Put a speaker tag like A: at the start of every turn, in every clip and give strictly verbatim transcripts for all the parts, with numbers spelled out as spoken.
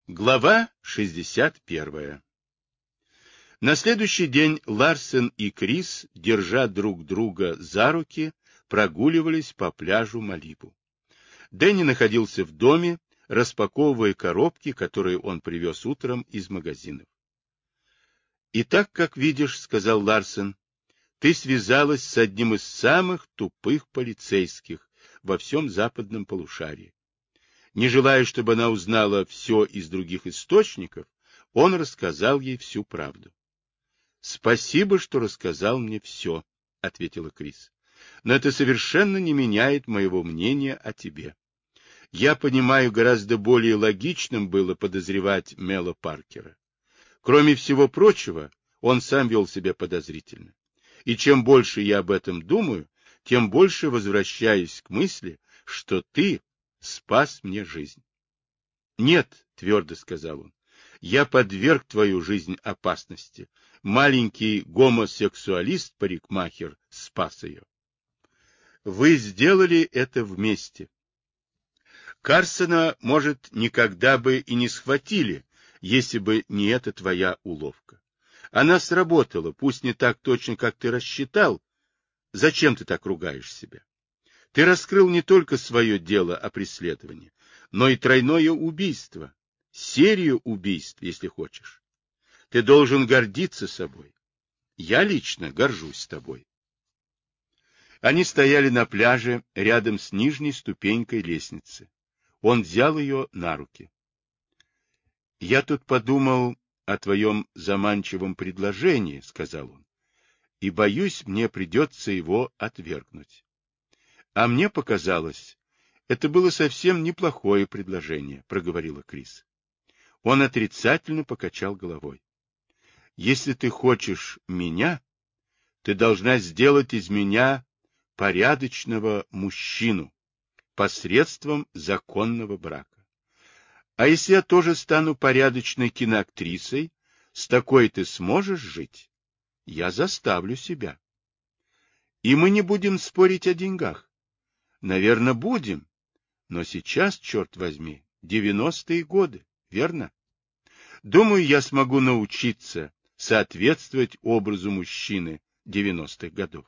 A: Глава шестьдесят первая. На следующий день Ларсен и Крис, держа друг друга за руки, прогуливались по пляжу Малибу. Дэнни находился в доме, распаковывая коробки, которые он привез утром из магазинов. «Итак, как видишь, — сказал Ларсен, — ты связалась с одним из самых тупых полицейских во всем западном полушарии. Не желая, чтобы она узнала все из других источников, он рассказал ей всю правду. — Спасибо, что рассказал мне все, — ответила Крис. — Но это совершенно не меняет моего мнения о тебе. Я понимаю, гораздо более логичным было подозревать Мела Паркера. Кроме всего прочего, он сам вел себя подозрительно. И чем больше я об этом думаю, тем больше возвращаюсь к мысли, что ты спас мне жизнь. — Нет, — твердо сказал он, — я подверг твою жизнь опасности. Маленький гомосексуалист-парикмахер спас ее. Вы сделали это вместе. Карсона, может, никогда бы и не схватили, если бы не эта твоя уловка. Она сработала, пусть не так точно, как ты рассчитал. Зачем ты так ругаешь себя? Ты раскрыл не только свое дело о преследовании, но и тройное убийство, серию убийств, если хочешь. Ты должен гордиться собой. Я лично горжусь тобой. Они стояли на пляже рядом с нижней ступенькой лестницы. Он взял ее на руки. — Я тут подумал о твоем заманчивом предложении, — сказал он, — и, боюсь, мне придется его отвергнуть. А мне показалось, это было совсем неплохое предложение, — проговорила Крис. Он отрицательно покачал головой. — Если ты хочешь меня, ты должна сделать из меня порядочного мужчину посредством законного брака. А если я тоже стану порядочной киноактрисой, с такой ты сможешь жить? Я заставлю себя. И мы не будем спорить о деньгах. Наверное, будем. Но сейчас, черт возьми, девяностые годы, верно? Думаю, я смогу научиться соответствовать образу мужчины девяностых годов.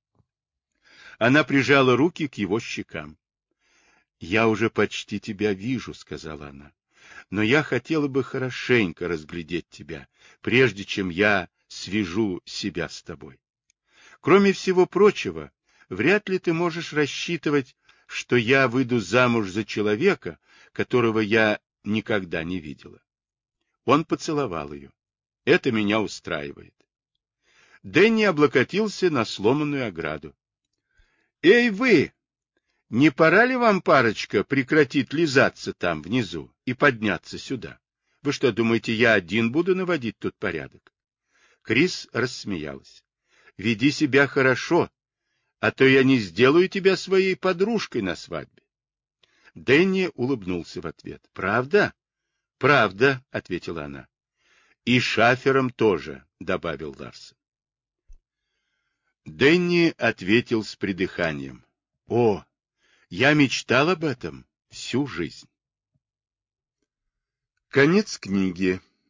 A: Она прижала руки к его щекам. — Я уже почти тебя вижу, — сказала она, — но я хотела бы хорошенько разглядеть тебя, прежде чем я свяжу себя с тобой. Кроме всего прочего, вряд ли ты можешь рассчитывать, что я выйду замуж за человека, которого я никогда не видела. Он поцеловал ее. Это меня устраивает. Дэнни облокотился на сломанную ограду. — Эй, вы! Не пора ли вам, парочка, прекратить лизаться там внизу и подняться сюда? Вы что, думаете, я один буду наводить тут порядок? Крис рассмеялась. — Веди себя хорошо, а то я не сделаю тебя своей подружкой на свадьбе. Дэнни улыбнулся в ответ. — Правда? — Правда, — ответила она. — И шафером тоже, — добавил Ларсен. Дэнни ответил с придыханием. — О, я мечтал об этом всю жизнь. Конец книги.